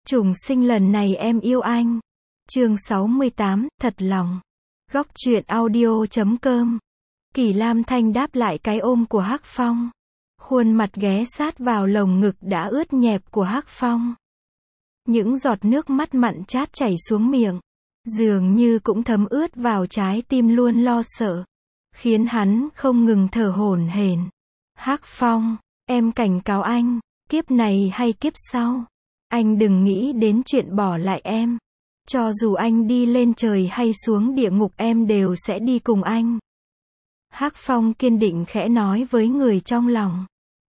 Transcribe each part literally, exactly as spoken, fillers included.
Trùng sinh lần này em yêu anh. Chương sáu mươi tám, thật lòng. Góc truyện audio chấm com. Kỳ Lam Thanh đáp lại cái ôm của Hắc Phong. Khuôn mặt ghé sát vào lồng ngực đã ướt nhẹp của Hắc Phong. Những giọt nước mắt mặn chát chảy xuống miệng. Dường như cũng thấm ướt vào trái tim luôn lo sợ. Khiến hắn không ngừng thở hổn hển. Hắc Phong, em cảnh cáo anh, kiếp này hay kiếp sau, anh đừng nghĩ đến chuyện bỏ lại em. Cho dù anh đi lên trời hay xuống địa ngục em đều sẽ đi cùng anh. Hắc Phong kiên định khẽ nói với người trong lòng.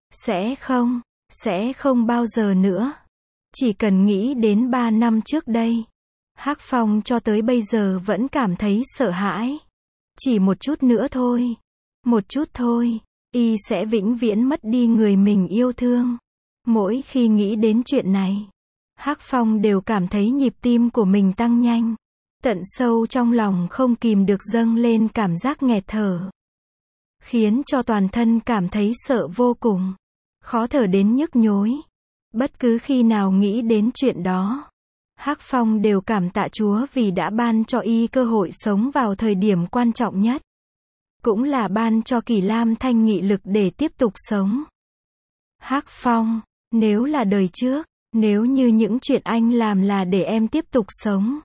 Sẽ không, sẽ không bao giờ nữa. Chỉ cần nghĩ đến ba năm trước đây. Hắc Phong cho tới bây giờ vẫn cảm thấy sợ hãi. Chỉ một chút nữa thôi. Một chút thôi. Y sẽ vĩnh viễn mất đi người mình yêu thương. Mỗi khi nghĩ đến chuyện này, Hắc Phong đều cảm thấy nhịp tim của mình tăng nhanh. Tận sâu trong lòng không kìm được dâng lên cảm giác nghẹt thở. Khiến cho toàn thân cảm thấy sợ vô cùng. Khó thở đến nhức nhối. Bất cứ khi nào nghĩ đến chuyện đó, Hắc Phong đều cảm tạ Chúa vì đã ban cho y cơ hội sống vào thời điểm quan trọng nhất. Cũng là ban cho Kỳ Lam Thanh nghị lực để tiếp tục sống. Hắc Phong, nếu là đời trước, nếu như những chuyện anh làm là để em tiếp tục sống,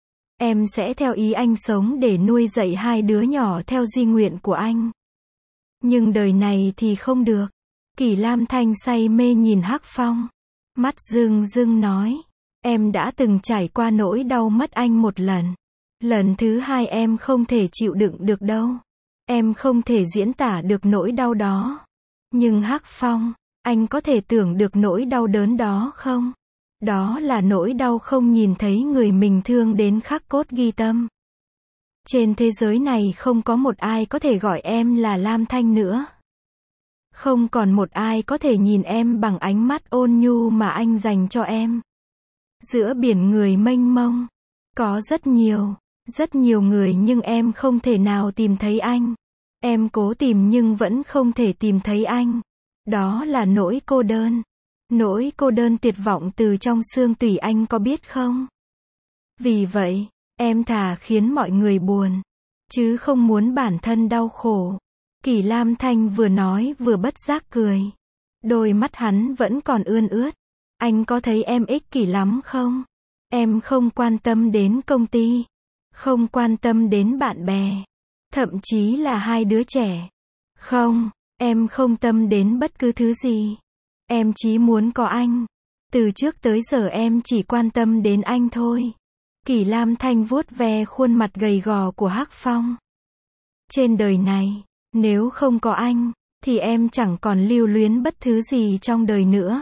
em sẽ theo ý anh sống để nuôi dạy hai đứa nhỏ theo di nguyện của anh. Nhưng đời này thì không được. Kỳ Lam Thanh say mê nhìn Hắc Phong. Mắt rưng rưng nói. Em đã từng trải qua nỗi đau mất anh một lần. Lần thứ hai em không thể chịu đựng được đâu. Em không thể diễn tả được nỗi đau đó. Nhưng Hắc Phong, anh có thể tưởng được nỗi đau đớn đó không? Đó là nỗi đau không nhìn thấy người mình thương đến khắc cốt ghi tâm. Trên thế giới này không có một ai có thể gọi em là Lam Thanh nữa. Không còn một ai có thể nhìn em bằng ánh mắt ôn nhu mà anh dành cho em. Giữa biển người mênh mông, có rất nhiều, rất nhiều người nhưng em không thể nào tìm thấy anh. Em cố tìm nhưng vẫn không thể tìm thấy anh. Đó là nỗi cô đơn. Nỗi cô đơn tuyệt vọng từ trong xương tủy anh có biết không? Vì vậy, em thà khiến mọi người buồn, chứ không muốn bản thân đau khổ. Kỳ Lam Thanh vừa nói vừa bất giác cười. Đôi mắt hắn vẫn còn ươn ướt. Anh có thấy em ích kỷ lắm không? Em không quan tâm đến công ty, không quan tâm đến bạn bè, thậm chí là hai đứa trẻ. Không, em không tâm đến bất cứ thứ gì. Em chỉ muốn có anh. Từ trước tới giờ em chỉ quan tâm đến anh thôi. Kỳ Lam Thanh vuốt ve khuôn mặt gầy gò của Hắc Phong. Trên đời này, nếu không có anh, thì em chẳng còn lưu luyến bất thứ gì trong đời nữa.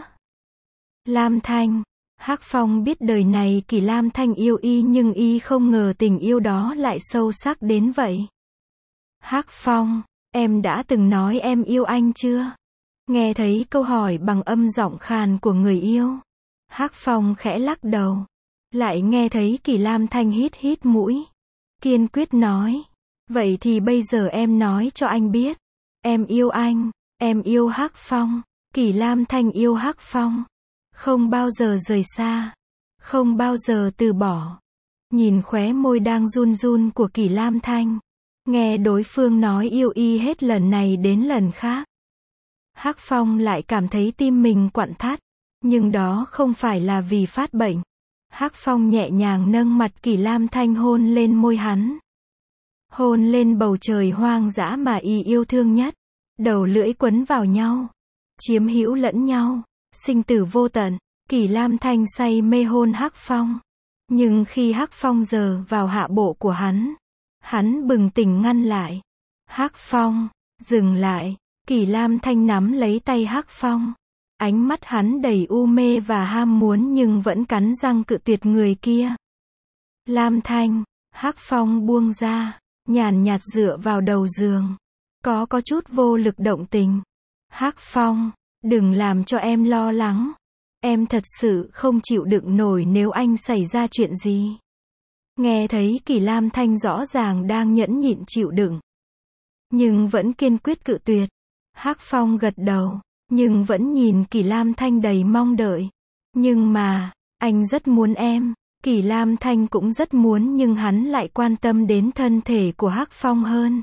Lam Thanh, Hắc Phong biết đời này Kỳ Lam Thanh yêu y nhưng y không ngờ tình yêu đó lại sâu sắc đến vậy. Hắc Phong, em đã từng nói em yêu anh chưa? Nghe thấy câu hỏi bằng âm giọng khàn của người yêu, Hắc Phong khẽ lắc đầu. Lại nghe thấy Kỳ Lam Thanh hít hít mũi, kiên quyết nói. Vậy thì bây giờ em nói cho anh biết. Em yêu anh, em yêu Hắc Phong. Kỳ Lam Thanh yêu Hắc Phong. Không bao giờ rời xa. Không bao giờ từ bỏ. Nhìn khóe môi đang run run của Kỳ Lam Thanh. Nghe đối phương nói yêu y hết lần này đến lần khác. Hắc Phong lại cảm thấy tim mình quặn thắt. Nhưng đó không phải là vì phát bệnh. Hắc Phong nhẹ nhàng nâng mặt Kỳ Lam Thanh hôn lên môi hắn. Hôn lên bầu trời hoang dã mà y yêu thương nhất. Đầu lưỡi quấn vào nhau. Chiếm hữu lẫn nhau. Sinh tử vô tận. Kỳ Lam Thanh say mê hôn Hắc Phong. Nhưng khi Hắc Phong giơ vào hạ bộ của hắn, hắn bừng tỉnh ngăn lại. Hắc Phong, dừng lại. Kỳ Lam Thanh nắm lấy tay Hắc Phong. Ánh mắt hắn đầy u mê và ham muốn nhưng vẫn cắn răng cự tuyệt người kia. Lam Thanh, Hắc Phong buông ra, nhàn nhạt dựa vào đầu giường. Có có chút vô lực động tình. Hắc Phong, đừng làm cho em lo lắng. Em thật sự không chịu đựng nổi nếu anh xảy ra chuyện gì. Nghe thấy Kỳ Lam Thanh rõ ràng đang nhẫn nhịn chịu đựng, nhưng vẫn kiên quyết cự tuyệt. Hắc Phong gật đầu, nhưng vẫn nhìn Kỳ Lam Thanh đầy mong đợi. Nhưng mà, Anh rất muốn em. Kỳ Lam Thanh cũng rất muốn nhưng hắn lại quan tâm đến thân thể của Hắc Phong hơn.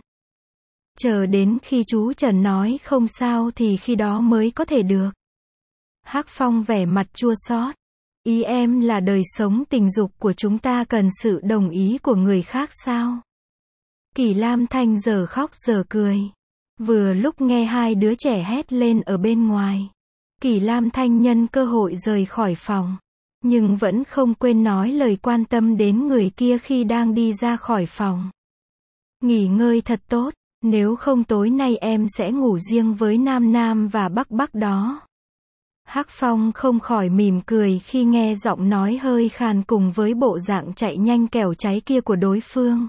Chờ đến khi chú Trần nói không sao thì khi đó mới có thể được. Hắc Phong vẻ mặt chua xót. Ý em là đời sống tình dục của chúng ta cần sự đồng ý của người khác sao? Kỳ Lam Thanh giờ khóc giờ cười. Vừa lúc nghe hai đứa trẻ hét lên ở bên ngoài. Kỳ Lam Thanh nhân cơ hội rời khỏi phòng. Nhưng vẫn không quên nói lời quan tâm đến người kia khi đang đi ra khỏi phòng. Nghỉ ngơi thật tốt, nếu không tối nay em sẽ ngủ riêng với Nam Nam và Bắc Bắc đó. Hắc Phong không khỏi mỉm cười khi nghe giọng nói hơi khàn cùng với bộ dạng chạy nhanh kẻo cháy kia của đối phương.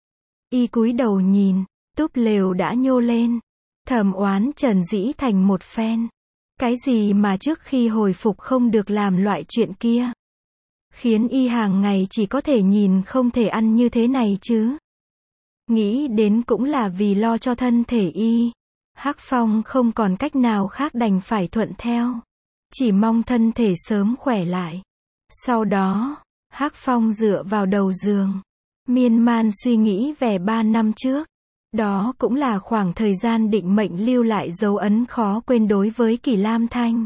Y cúi đầu nhìn, túp lều đã nhô lên. Thầm oán Trần Dĩ Thành một phen. Cái gì mà trước khi hồi phục không được làm loại chuyện kia. Khiến y hàng ngày chỉ có thể nhìn không thể ăn như thế này chứ. Nghĩ đến cũng là vì lo cho thân thể y. Hắc Phong không còn cách nào khác đành phải thuận theo. Chỉ mong thân thể sớm khỏe lại. Sau đó, Hắc Phong dựa vào đầu giường. Miên man suy nghĩ về ba năm trước. Đó cũng là khoảng thời gian định mệnh lưu lại dấu ấn khó quên đối với Kỳ Lam Thanh.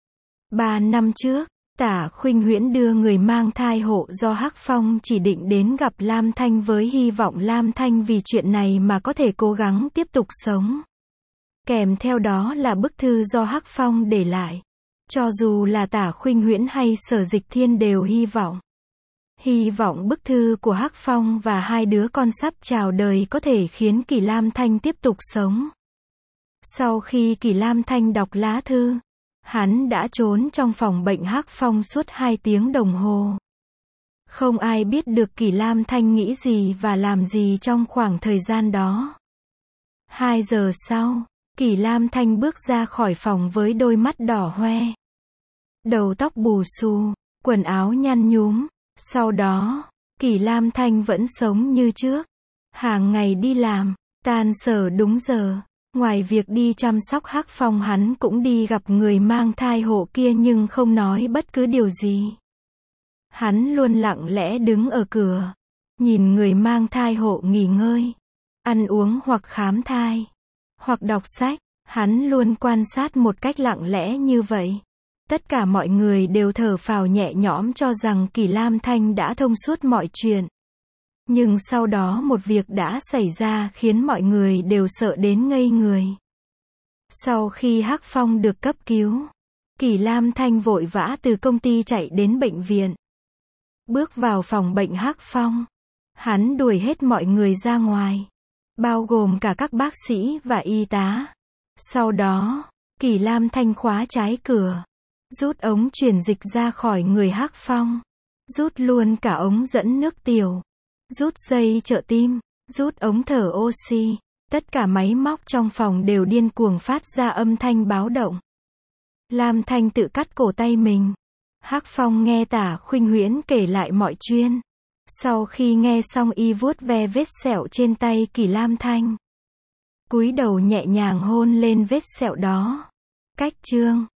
Ba năm trước, Tả Khuynh Huyễn đưa người mang thai hộ do Hắc Phong chỉ định đến gặp Lam Thanh với hy vọng Lam Thanh vì chuyện này mà có thể cố gắng tiếp tục sống. Kèm theo đó là bức thư do Hắc Phong để lại. Cho dù là Tả Khuynh Huyễn hay Sở Dịch Thiên đều hy vọng. Hy vọng bức thư của Hắc Phong và hai đứa con sắp chào đời có thể khiến Kỳ Lam Thanh tiếp tục sống. Sau khi Kỳ Lam Thanh đọc lá thư, hắn đã trốn trong phòng bệnh Hắc Phong suốt hai tiếng đồng hồ. Không ai biết được Kỳ Lam Thanh nghĩ gì và làm gì trong khoảng thời gian đó. Hai giờ sau, Kỳ Lam Thanh bước ra khỏi phòng với đôi mắt đỏ hoe. Đầu tóc bù xù, quần áo nhăn nhúm. Sau đó, Kỳ Lam Thanh vẫn sống như trước. Hàng ngày đi làm, tan sở đúng giờ. Ngoài việc đi chăm sóc Hắc Phong hắn cũng đi gặp người mang thai hộ kia nhưng không nói bất cứ điều gì. Hắn luôn lặng lẽ đứng ở cửa. Nhìn người mang thai hộ nghỉ ngơi. Ăn uống hoặc khám thai. Hoặc đọc sách. Hắn luôn quan sát một cách lặng lẽ như vậy. Tất cả mọi người đều thở phào nhẹ nhõm cho rằng Kỳ Lam Thanh đã thông suốt mọi chuyện. Nhưng sau đó một việc đã xảy ra khiến mọi người đều sợ đến ngây người. Sau khi Hắc Phong được cấp cứu, Kỳ Lam Thanh vội vã từ công ty chạy đến bệnh viện. Bước vào phòng bệnh Hắc Phong, hắn đuổi hết mọi người ra ngoài, bao gồm cả các bác sĩ và y tá. Sau đó, Kỳ Lam Thanh khóa trái cửa. Rút ống truyền dịch ra khỏi người Hắc Phong. Rút luôn cả ống dẫn nước tiểu. Rút dây trợ tim. Rút ống thở oxy. Tất cả máy móc trong phòng đều điên cuồng phát ra âm thanh báo động. Lam Thanh tự cắt cổ tay mình. Hắc Phong nghe Tả Khuynh Huyễn kể lại mọi chuyện. Sau khi nghe xong y vuốt ve vết sẹo trên tay Kỳ Lam Thanh. Cúi đầu nhẹ nhàng hôn lên vết sẹo đó. Cách chương